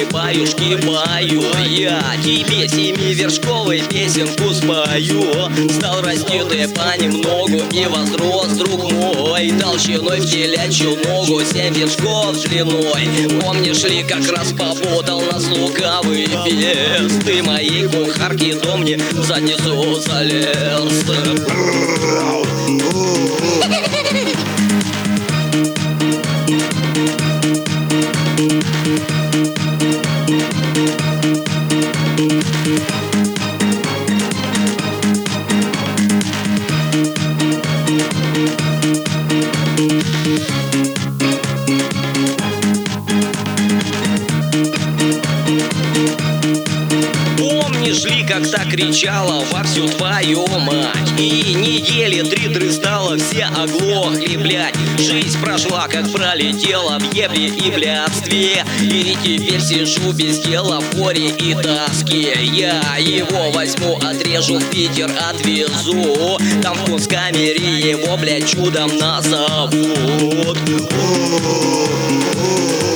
баюшки баю. Я тебе семивершковой песенку спою. Стал расти ты понемногу и возрос, друг мой, толщиной в телячью ногу 7 вершков длиной. Помнишь ли, как раз попутал нас лукавый бес? Ты моей кухарки дом мне в задницу залез. Помнишь ли, как так кричала во всю твою мать? И недели 3 дрыстала, все оглохли, блядь. Жизнь прошла, как пролетела в ебле и блядстве. И теперь сижу без дела в горе и тоске. Я его возьму, отрежу, в Питер отвезу. Там в Кунсткамере его, блядь, чудом назовут.